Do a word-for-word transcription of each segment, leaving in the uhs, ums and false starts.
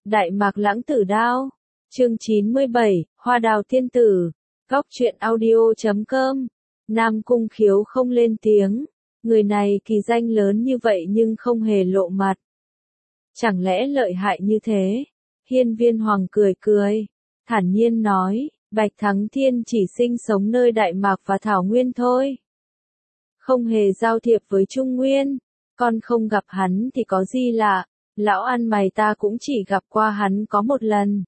Đại Mạc Lãng Tử Đao. Chương chín mươi bảy, Hoa Đào Tiên Tử. Góc truyện audio chấm com. Nam Cung Khiếu không lên tiếng. Người này kỳ danh lớn như vậy nhưng không hề lộ mặt. Chẳng lẽ lợi hại như thế? Hiên Viên Hoàng cười cười, thản nhiên nói, Bạch Thắng Thiên chỉ sinh sống nơi Đại Mạc và Thảo Nguyên thôi. Không hề giao thiệp với Trung Nguyên, con không gặp hắn thì có gì lạ, lão ăn mày ta cũng chỉ gặp qua hắn có một lần.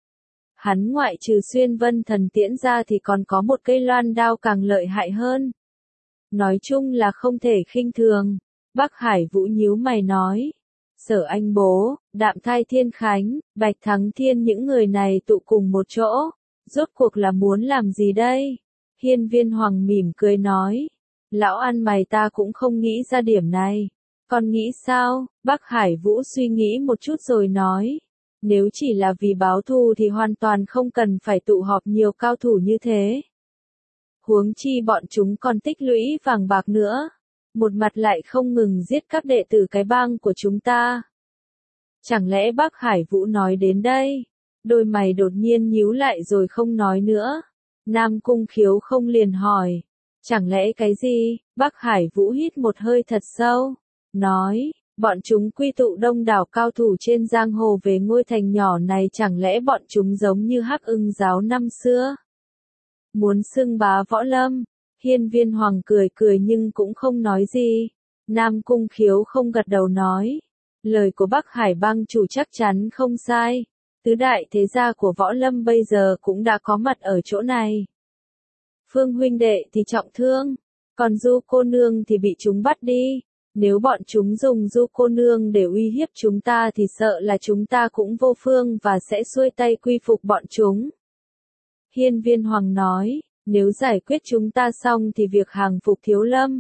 Hắn ngoại trừ xuyên vân thần tiễn ra thì còn có một cây loan đao càng lợi hại hơn. Nói chung là không thể khinh thường. Bắc Hải Vũ nhíu mày nói. Sở Anh Bố, Đạm Thai Thiên Khánh, Bạch Thắng Thiên những người này tụ cùng một chỗ. Rốt cuộc là muốn làm gì đây? Hiên Viên Hoàng mỉm cười nói. Lão ăn mày ta cũng không nghĩ ra điểm này. Con nghĩ sao? Bắc Hải Vũ suy nghĩ một chút rồi nói. Nếu chỉ là vì báo thù thì hoàn toàn không cần phải tụ họp nhiều cao thủ như thế. Huống chi bọn chúng còn tích lũy vàng bạc nữa. Một mặt lại không ngừng giết các đệ tử cái bang của chúng ta. Chẳng lẽ Bắc Hải Vũ nói đến đây? Đôi mày đột nhiên nhíu lại rồi không nói nữa. Nam Cung Khiếu không liền hỏi. Chẳng lẽ cái gì? Bắc Hải Vũ hít một hơi thật sâu. Nói, bọn chúng quy tụ đông đảo cao thủ trên giang hồ về ngôi thành nhỏ này, chẳng lẽ bọn chúng giống như Hắc Ưng giáo năm xưa? Muốn xưng bá võ lâm? Hiên Viên Hoàng cười cười nhưng cũng không nói gì. Nam Cung Khiếu không gật đầu nói. Lời của Bắc Hải bang chủ chắc chắn không sai. Tứ đại thế gia của võ lâm bây giờ cũng đã có mặt ở chỗ này. Phương huynh đệ thì trọng thương, còn Du cô nương thì bị chúng bắt đi. Nếu bọn chúng dùng Du cô nương để uy hiếp chúng ta thì sợ là chúng ta cũng vô phương và sẽ xuôi tay quy phục bọn chúng. Hiên Viên Hoàng nói, nếu giải quyết chúng ta xong thì việc hàng phục Thiếu Lâm,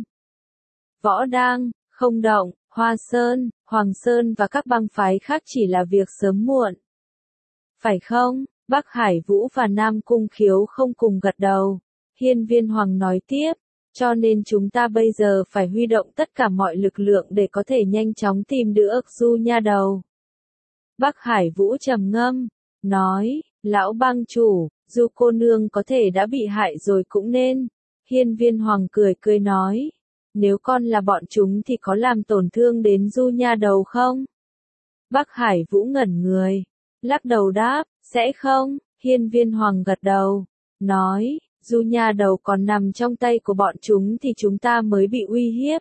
Võ Đang, Không Động, Hoa Sơn, Hoàng Sơn và các bang phái khác chỉ là việc sớm muộn. Phải không? Bắc Hải Vũ và Nam Cung Khiếu không cùng gật đầu. Hiên Viên Hoàng nói tiếp, cho nên chúng ta bây giờ phải huy động tất cả mọi lực lượng để có thể nhanh chóng tìm được Du nha đầu. Bắc Hải Vũ trầm ngâm, nói, lão bang chủ, Du cô nương có thể đã bị hại rồi cũng nên. Hiên Viên Hoàng cười cười nói, nếu con là bọn chúng thì có làm tổn thương đến Du nha đầu không? Bắc Hải Vũ ngẩn người, lắc đầu đáp, sẽ không. Hiên Viên Hoàng gật đầu, nói, Du nha đầu còn nằm trong tay của bọn chúng thì chúng ta mới bị uy hiếp.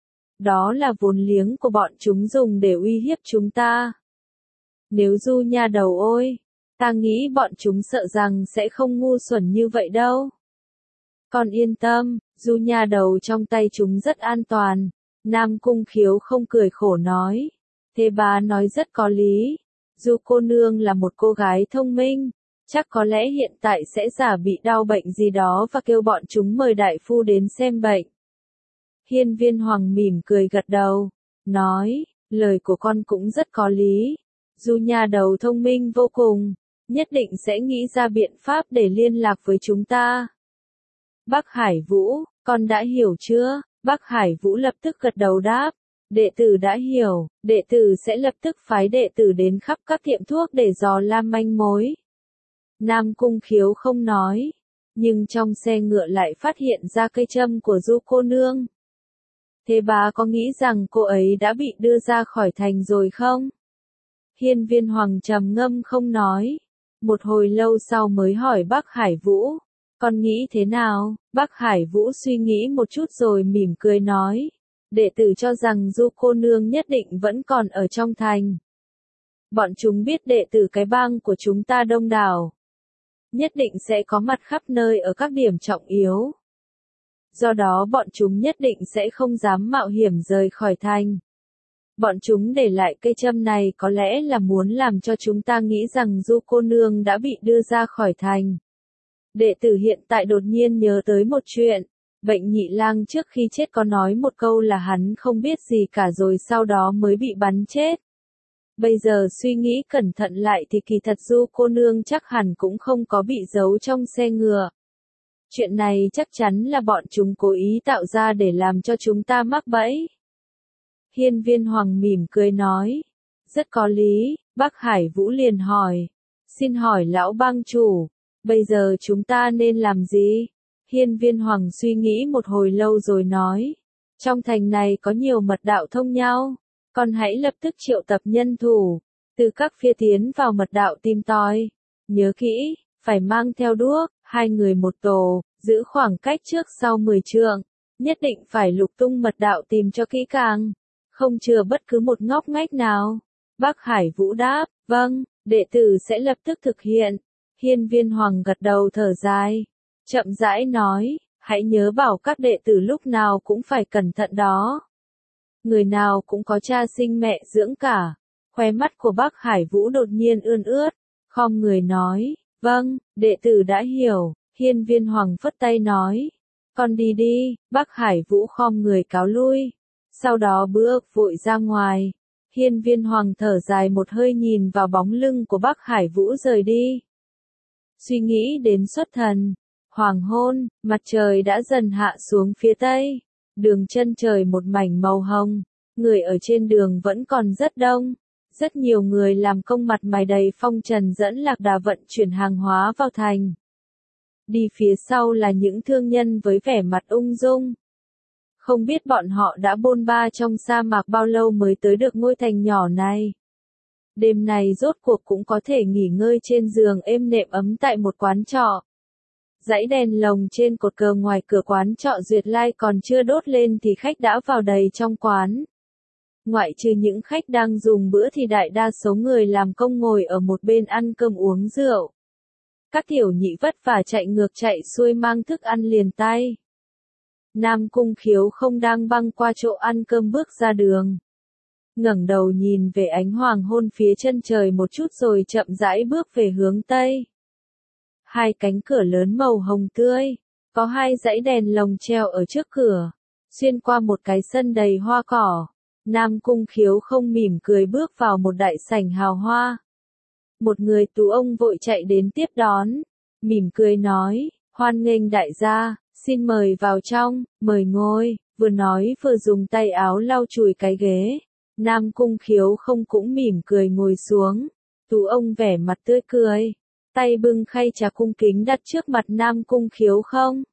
Đó là vốn liếng của bọn chúng dùng để uy hiếp chúng ta. Nếu Du nha đầu ôi, ta nghĩ bọn chúng sợ rằng sẽ không ngu xuẩn như vậy đâu. Con yên tâm, Du nha đầu trong tay chúng rất an toàn. Nam Cung Khiếu không cười khổ nói. Thế bà nói rất có lý. Du cô nương là một cô gái thông minh. Chắc có lẽ hiện tại sẽ giả bị đau bệnh gì đó và kêu bọn chúng mời đại phu đến xem bệnh. Hiên Viên Hoàng mỉm cười gật đầu. Nói, lời của con cũng rất có lý. Du nha đầu thông minh vô cùng. Nhất định sẽ nghĩ ra biện pháp để liên lạc với chúng ta. Bắc Hải Vũ, con đã hiểu chưa? Bắc Hải Vũ lập tức gật đầu đáp. Đệ tử đã hiểu, đệ tử sẽ lập tức phái đệ tử đến khắp các tiệm thuốc để dò la manh mối. Nam Cung Khiếu không nói, nhưng trong xe ngựa lại phát hiện ra cây châm của Du cô nương. Thế bà có nghĩ rằng cô ấy đã bị đưa ra khỏi thành rồi không? Hiên Viên Hoàng trầm ngâm không nói. Một hồi lâu sau mới hỏi Bắc Hải Vũ, con nghĩ thế nào? Bắc Hải Vũ suy nghĩ một chút rồi mỉm cười nói, đệ tử cho rằng Du cô nương nhất định vẫn còn ở trong thành. Bọn chúng biết đệ tử cái bang của chúng ta đông đảo, nhất định sẽ có mặt khắp nơi ở các điểm trọng yếu. Do đó bọn chúng nhất định sẽ không dám mạo hiểm rời khỏi thành. Bọn chúng để lại cây châm này có lẽ là muốn làm cho chúng ta nghĩ rằng Du cô nương đã bị đưa ra khỏi thành. Đệ tử hiện tại đột nhiên nhớ tới một chuyện. Bệnh Nhị Lang trước khi chết có nói một câu là hắn không biết gì cả rồi sau đó mới bị bắn chết. Bây giờ suy nghĩ cẩn thận lại thì kỳ thật Du cô nương chắc hẳn cũng không có bị giấu trong xe ngựa. Chuyện này chắc chắn là bọn chúng cố ý tạo ra để làm cho chúng ta mắc bẫy. Hiên Viên Hoàng mỉm cười nói. Rất có lý, Bác Hải Vũ liền hỏi, xin hỏi lão bang chủ, bây giờ chúng ta nên làm gì? Hiên Viên Hoàng suy nghĩ một hồi lâu rồi nói, trong thành này có nhiều mật đạo thông nhau, con hãy lập tức triệu tập nhân thủ, từ các phía tiến vào mật đạo tìm tòi. Nhớ kỹ, phải mang theo đuốc, hai người một tổ, giữ khoảng cách trước sau mười trượng, nhất định phải lục tung mật đạo tìm cho kỹ càng, không chừa bất cứ một ngóc ngách nào. Bác Hải Vũ đáp, vâng, đệ tử sẽ lập tức thực hiện. Hiên Viên Hoàng gật đầu thở dài, chậm rãi nói, hãy nhớ bảo các đệ tử lúc nào cũng phải cẩn thận đó. Người nào cũng có cha sinh mẹ dưỡng cả. Khóe mắt của bác Hải Vũ đột nhiên ươn ướt, khom người nói, vâng, đệ tử đã hiểu. Hiên Viên Hoàng phất tay nói, con đi đi. Bác Hải Vũ khom người cáo lui, sau đó bước vội ra ngoài. Hiên Viên Hoàng thở dài một hơi nhìn vào bóng lưng của bác Hải Vũ rời đi. Suy nghĩ đến xuất thần, hoàng hôn, mặt trời đã dần hạ xuống phía tây, đường chân trời một mảnh màu hồng, người ở trên đường vẫn còn rất đông. Rất nhiều người làm công mặt mày đầy phong trần dẫn lạc đà vận chuyển hàng hóa vào thành. Đi phía sau là những thương nhân với vẻ mặt ung dung. Không biết bọn họ đã bôn ba trong sa mạc bao lâu mới tới được ngôi thành nhỏ này. Đêm này rốt cuộc cũng có thể nghỉ ngơi trên giường êm nệm ấm tại một quán trọ. Dãy đèn lồng trên cột cờ ngoài cửa quán trọ Duyệt Lai còn chưa đốt lên thì khách đã vào đầy trong quán. Ngoại trừ những khách đang dùng bữa thì đại đa số người làm công ngồi ở một bên ăn cơm uống rượu. Các tiểu nhị vất vả chạy ngược chạy xuôi mang thức ăn liền tay. Nam Cung Khiếu không đang băng qua chỗ ăn cơm bước ra đường. Ngẩng đầu nhìn về ánh hoàng hôn phía chân trời một chút rồi chậm rãi bước về hướng tây. Hai cánh cửa lớn màu hồng tươi, có hai dãy đèn lồng treo ở trước cửa, xuyên qua một cái sân đầy hoa cỏ. Nam Cung Khiếu không mỉm cười bước vào một đại sảnh hào hoa. Một người tú ông vội chạy đến tiếp đón, mỉm cười nói, hoan nghênh đại gia, xin mời vào trong, mời ngồi, vừa nói vừa dùng tay áo lau chùi cái ghế. Nam Cung Khiếu không cũng mỉm cười ngồi xuống, tú ông vẻ mặt tươi cười, tay bưng khay trà cung kính đặt trước mặt Nam Cung Khiếu không.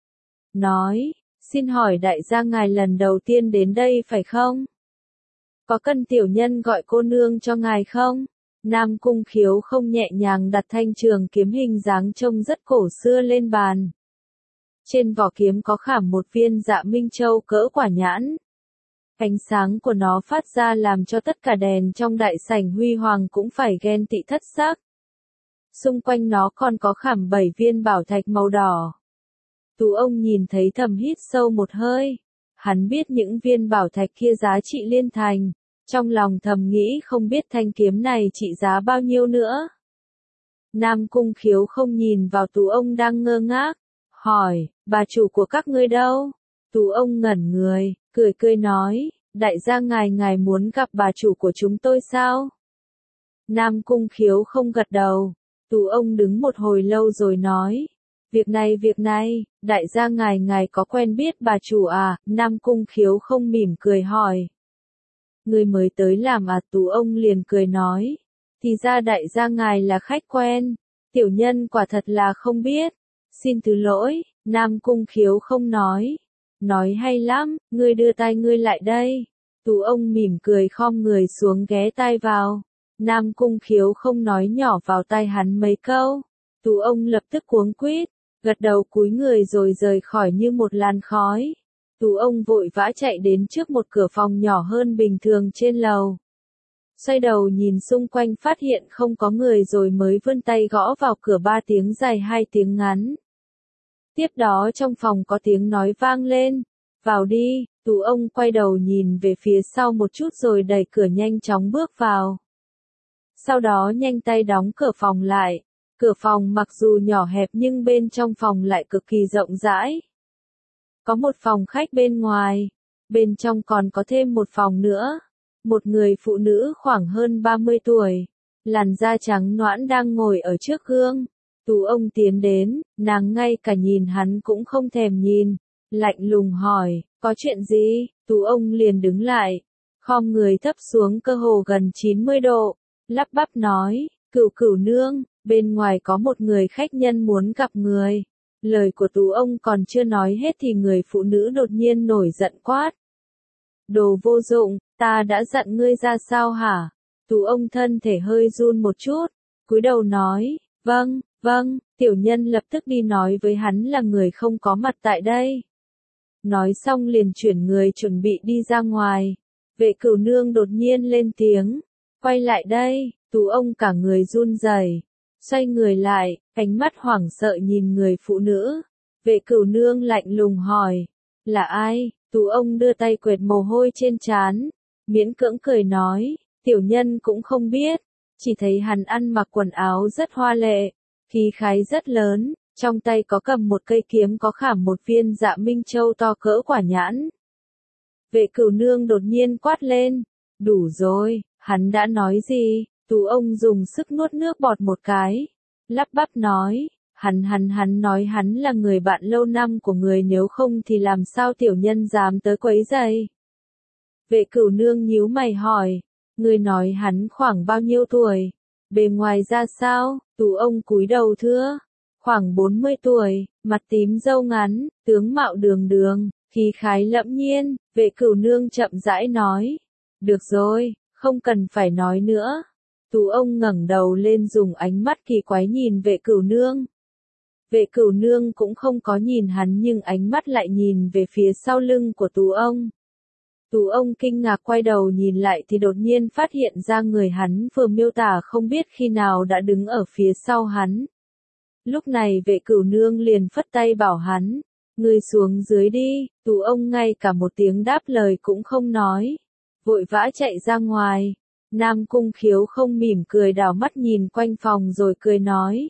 Nói, xin hỏi đại gia ngài lần đầu tiên đến đây phải không? Có cần tiểu nhân gọi cô nương cho ngài không? Nam Cung Khiếu không nhẹ nhàng đặt thanh trường kiếm hình dáng trông rất cổ xưa lên bàn. Trên vỏ kiếm có khảm một viên dạ minh châu cỡ quả nhãn. Ánh sáng của nó phát ra làm cho tất cả đèn trong đại sảnh huy hoàng cũng phải ghen tị thất sắc. Xung quanh nó còn có khảm bảy viên bảo thạch màu đỏ. Tú ông nhìn thấy thầm hít sâu một hơi. Hắn biết những viên bảo thạch kia giá trị liên thành. Trong lòng thầm nghĩ không biết thanh kiếm này trị giá bao nhiêu nữa. Nam Cung Khiếu không nhìn vào tú ông đang ngơ ngác. Hỏi, bà chủ của các ngươi đâu? Tú ông ngẩn người, cười cười nói, đại gia ngài ngài muốn gặp bà chủ của chúng tôi sao? Nam Cung Khiếu không gật đầu. Tú ông đứng một hồi lâu rồi nói, việc này việc này, đại gia ngài ngài có quen biết bà chủ à? Nam Cung Khiếu không mỉm cười hỏi. Người mới tới làm à? Tú ông liền cười nói, thì ra đại gia ngài là khách quen, tiểu nhân quả thật là không biết, xin thứ lỗi. Nam Cung Khiếu không nói, nói hay lắm, ngươi đưa tay ngươi lại đây. Tú ông mỉm cười khom người xuống ghé tai vào. Nam Cung Khiếu không nói nhỏ vào tai hắn mấy câu. Tú ông lập tức cuống quýt, gật đầu cúi người rồi rời khỏi như một làn khói. Tú ông vội vã chạy đến trước một cửa phòng nhỏ hơn bình thường trên lầu. Xoay đầu nhìn xung quanh phát hiện không có người rồi mới vươn tay gõ vào cửa ba tiếng dài hai tiếng ngắn. Tiếp đó trong phòng có tiếng nói vang lên, vào đi. Tú ông quay đầu nhìn về phía sau một chút rồi đẩy cửa nhanh chóng bước vào. Sau đó nhanh tay đóng cửa phòng lại. Cửa phòng mặc dù nhỏ hẹp nhưng bên trong phòng lại cực kỳ rộng rãi. Có một phòng khách bên ngoài, bên trong còn có thêm một phòng nữa. Một người phụ nữ khoảng hơn ba mươi tuổi, làn da trắng nõn đang ngồi ở trước gương. Tú ông tiến đến, nàng ngay cả nhìn hắn cũng không thèm nhìn, lạnh lùng hỏi, có chuyện gì? Tú ông liền đứng lại, khom người thấp xuống cơ hồ gần chín mươi độ, lắp bắp nói, cửu cửu nương, bên ngoài có một người khách nhân muốn gặp người. Lời của Tú ông còn chưa nói hết thì người phụ nữ đột nhiên nổi giận quát. Đồ vô dụng, ta đã dặn ngươi ra sao hả? Tú ông thân thể hơi run một chút, cúi đầu nói, vâng, vâng, tiểu nhân lập tức đi nói với hắn là người không có mặt tại đây. Nói xong liền chuyển người chuẩn bị đi ra ngoài. Vệ cửu nương đột nhiên lên tiếng, quay lại đây, Tú ông cả người run rẩy, xoay người lại, ánh mắt hoảng sợ nhìn người phụ nữ. Vệ cửu nương lạnh lùng hỏi, là ai? Tú ông đưa tay quệt mồ hôi trên trán, miễn cưỡng cười nói, tiểu nhân cũng không biết, chỉ thấy hắn ăn mặc quần áo rất hoa lệ, khí khái rất lớn, trong tay có cầm một cây kiếm có khảm một viên Dạ Minh Châu to cỡ quả nhãn. Vệ cửu nương đột nhiên quát lên, đủ rồi, hắn đã nói gì? Tú ông dùng sức nuốt nước bọt một cái, lắp bắp nói, hắn hắn hắn nói hắn là người bạn lâu năm của người, nếu không thì làm sao tiểu nhân dám tới quấy rầy. Vệ cửu nương nhíu mày hỏi, người nói hắn khoảng bao nhiêu tuổi, bề ngoài ra sao? Tú ông cúi đầu thưa, khoảng bốn mươi tuổi, mặt tím râu ngắn, tướng mạo đường đường, khí khái lẫm nhiên. Vệ cửu nương chậm rãi nói, được rồi, không cần phải nói nữa. Tú ông ngẩng đầu lên dùng ánh mắt kỳ quái nhìn vệ cửu nương. Vệ cửu nương cũng không có nhìn hắn nhưng ánh mắt lại nhìn về phía sau lưng của Tú ông. Tú ông kinh ngạc quay đầu nhìn lại thì đột nhiên phát hiện ra người hắn vừa miêu tả không biết khi nào đã đứng ở phía sau hắn. Lúc này vệ cửu nương liền phất tay bảo hắn, ngươi xuống dưới đi. Tú ông ngay cả một tiếng đáp lời cũng không nói, vội vã chạy ra ngoài. Nam Cung Khiếu không mỉm cười đảo mắt nhìn quanh phòng rồi cười nói,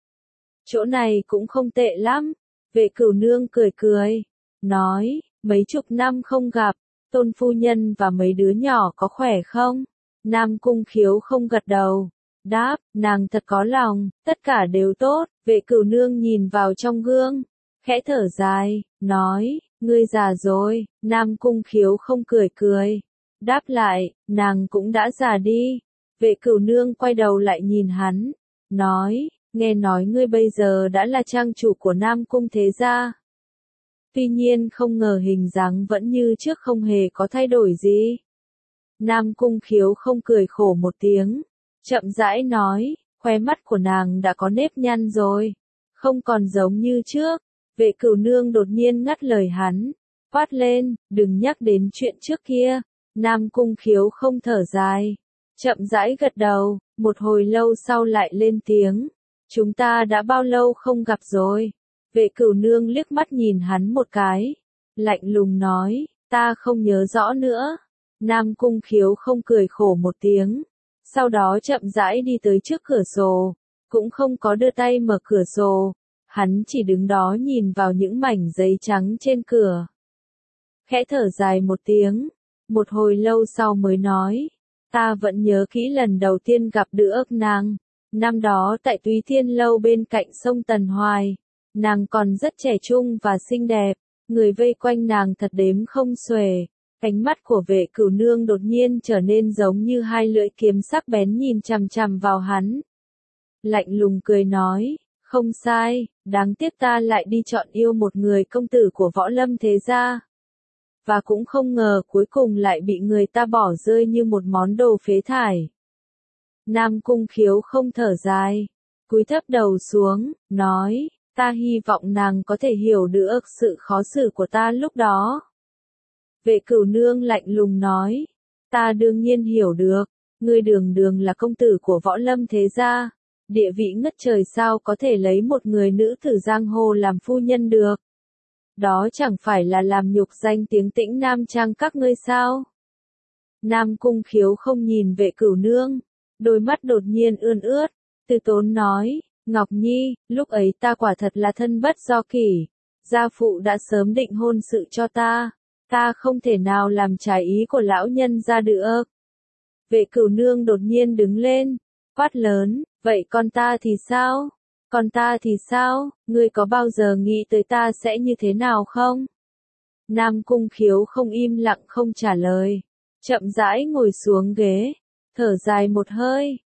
chỗ này cũng không tệ lắm. Vệ cửu nương cười cười, nói, mấy chục năm không gặp, Tôn phu nhân và mấy đứa nhỏ có khỏe không? Nam Cung Khiếu không gật đầu, đáp, nàng thật có lòng, tất cả đều tốt. Vệ cửu nương nhìn vào trong gương, khẽ thở dài, nói, ngươi già rồi. Nam Cung Khiếu không cười cười, đáp lại, nàng cũng đã già đi. Vệ cửu nương quay đầu lại nhìn hắn, nói, nghe nói ngươi bây giờ đã là trang chủ của Nam Cung thế gia. Tuy nhiên không ngờ hình dáng vẫn như trước, không hề có thay đổi gì. Nam Cung Khiếu không cười khổ một tiếng, chậm rãi nói, khóe mắt của nàng đã có nếp nhăn rồi, không còn giống như trước. Vệ cửu nương đột nhiên ngắt lời hắn, quát lên, đừng nhắc đến chuyện trước kia. Nam Cung Khiếu không thở dài, chậm rãi gật đầu, một hồi lâu sau lại lên tiếng, chúng ta đã bao lâu không gặp rồi? Vệ cửu nương liếc mắt nhìn hắn một cái, lạnh lùng nói, ta không nhớ rõ nữa. Nam Cung Khiếu không cười khổ một tiếng, sau đó chậm rãi đi tới trước cửa sổ, cũng không có đưa tay mở cửa sổ, hắn chỉ đứng đó nhìn vào những mảnh giấy trắng trên cửa. Khẽ thở dài một tiếng, một hồi lâu sau mới nói, ta vẫn nhớ kỹ lần đầu tiên gặp được nàng, năm đó tại Túy Thiên Lâu bên cạnh sông Tần Hoài, nàng còn rất trẻ trung và xinh đẹp, người vây quanh nàng thật đếm không xuể. Ánh mắt của vệ cửu nương đột nhiên trở nên giống như hai lưỡi kiếm sắc bén nhìn chằm chằm vào hắn. Lạnh lùng cười nói, không sai, đáng tiếc ta lại đi chọn yêu một người công tử của Võ Lâm thế gia. Và cũng không ngờ cuối cùng lại bị người ta bỏ rơi như một món đồ phế thải. Nam Cung Khiếu không thở dài, cúi thấp đầu xuống, nói, ta hy vọng nàng có thể hiểu được sự khó xử của ta lúc đó. Vệ cửu nương lạnh lùng nói, ta đương nhiên hiểu được, ngươi đường đường là công tử của Võ Lâm thế gia, địa vị ngất trời, sao có thể lấy một người nữ tử giang hồ làm phu nhân được. Đó chẳng phải là làm nhục danh tiếng Tĩnh Nam Trang các ngươi sao? Nam Cung Khiếu không nhìn vệ cửu nương, đôi mắt đột nhiên ươn ướt, từ tốn nói, Ngọc Nhi, lúc ấy ta quả thật là thân bất do kỷ, gia phụ đã sớm định hôn sự cho ta, ta không thể nào làm trái ý của lão nhân ra được. Vệ cửu nương đột nhiên đứng lên, quát lớn, vậy con ta thì sao? Còn ta thì sao, ngươi có bao giờ nghĩ tới ta sẽ như thế nào không? Nam Cung Khiếu không im lặng không trả lời, chậm rãi ngồi xuống ghế, thở dài một hơi,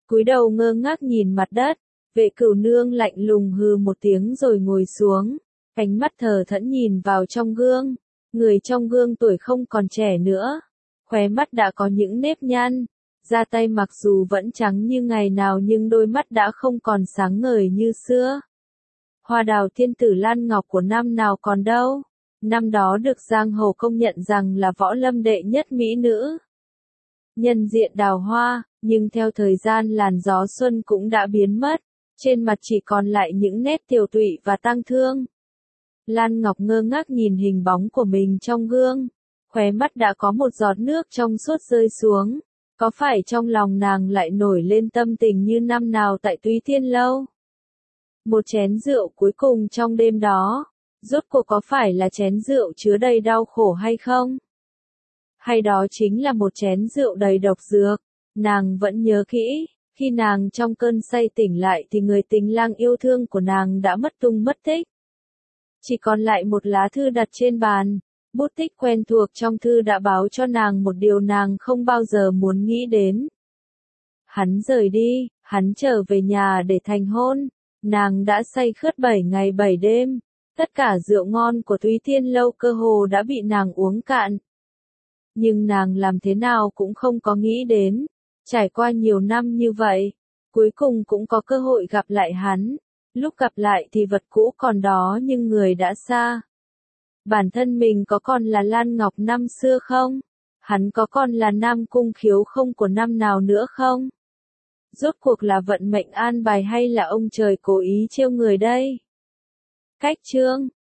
cúi đầu ngơ ngác nhìn mặt đất. Vệ Cửu Nương lạnh lùng hừ một tiếng rồi ngồi xuống, ánh mắt thờ thẫn nhìn vào trong gương. Người trong gương tuổi không còn trẻ nữa, khóe mắt đã có những nếp nhăn, da tay mặc dù vẫn trắng như ngày nào nhưng đôi mắt đã không còn sáng ngời như xưa. Hoa đào thiên tử Lan Ngọc của năm nào còn đâu, năm đó được giang hồ công nhận rằng là võ lâm đệ nhất mỹ nữ. Nhân diện đào hoa, nhưng theo thời gian làn gió xuân cũng đã biến mất, trên mặt chỉ còn lại những nét tiều tụy và tang thương. Lan Ngọc ngơ ngác nhìn hình bóng của mình trong gương, khóe mắt đã có một giọt nước trong suốt rơi xuống, có phải trong lòng nàng lại nổi lên tâm tình như năm nào tại Túy Tiên Lâu? Một chén rượu cuối cùng trong đêm đó, rốt cuộc có phải là chén rượu chứa đầy đau khổ hay không? Hay đó chính là một chén rượu đầy độc dược? Nàng vẫn nhớ kỹ, khi nàng trong cơn say tỉnh lại thì người tình lang yêu thương của nàng đã mất tung mất tích. Chỉ còn lại một lá thư đặt trên bàn, bút tích quen thuộc trong thư đã báo cho nàng một điều nàng không bao giờ muốn nghĩ đến. Hắn rời đi, hắn trở về nhà để thành hôn, nàng đã say khướt bảy ngày bảy đêm, tất cả rượu ngon của Túy Tiên Lâu cơ hồ đã bị nàng uống cạn. Nhưng nàng làm thế nào cũng không có nghĩ đến, trải qua nhiều năm như vậy, cuối cùng cũng có cơ hội gặp lại hắn. Lúc gặp lại thì vật cũ còn đó nhưng người đã xa. Bản thân mình có còn là Lan Ngọc năm xưa không? Hắn có còn là Nam Cung Khiếu không của năm nào nữa không? Rốt cuộc là vận mệnh an bài hay là ông trời cố ý trêu người đây? Cách chương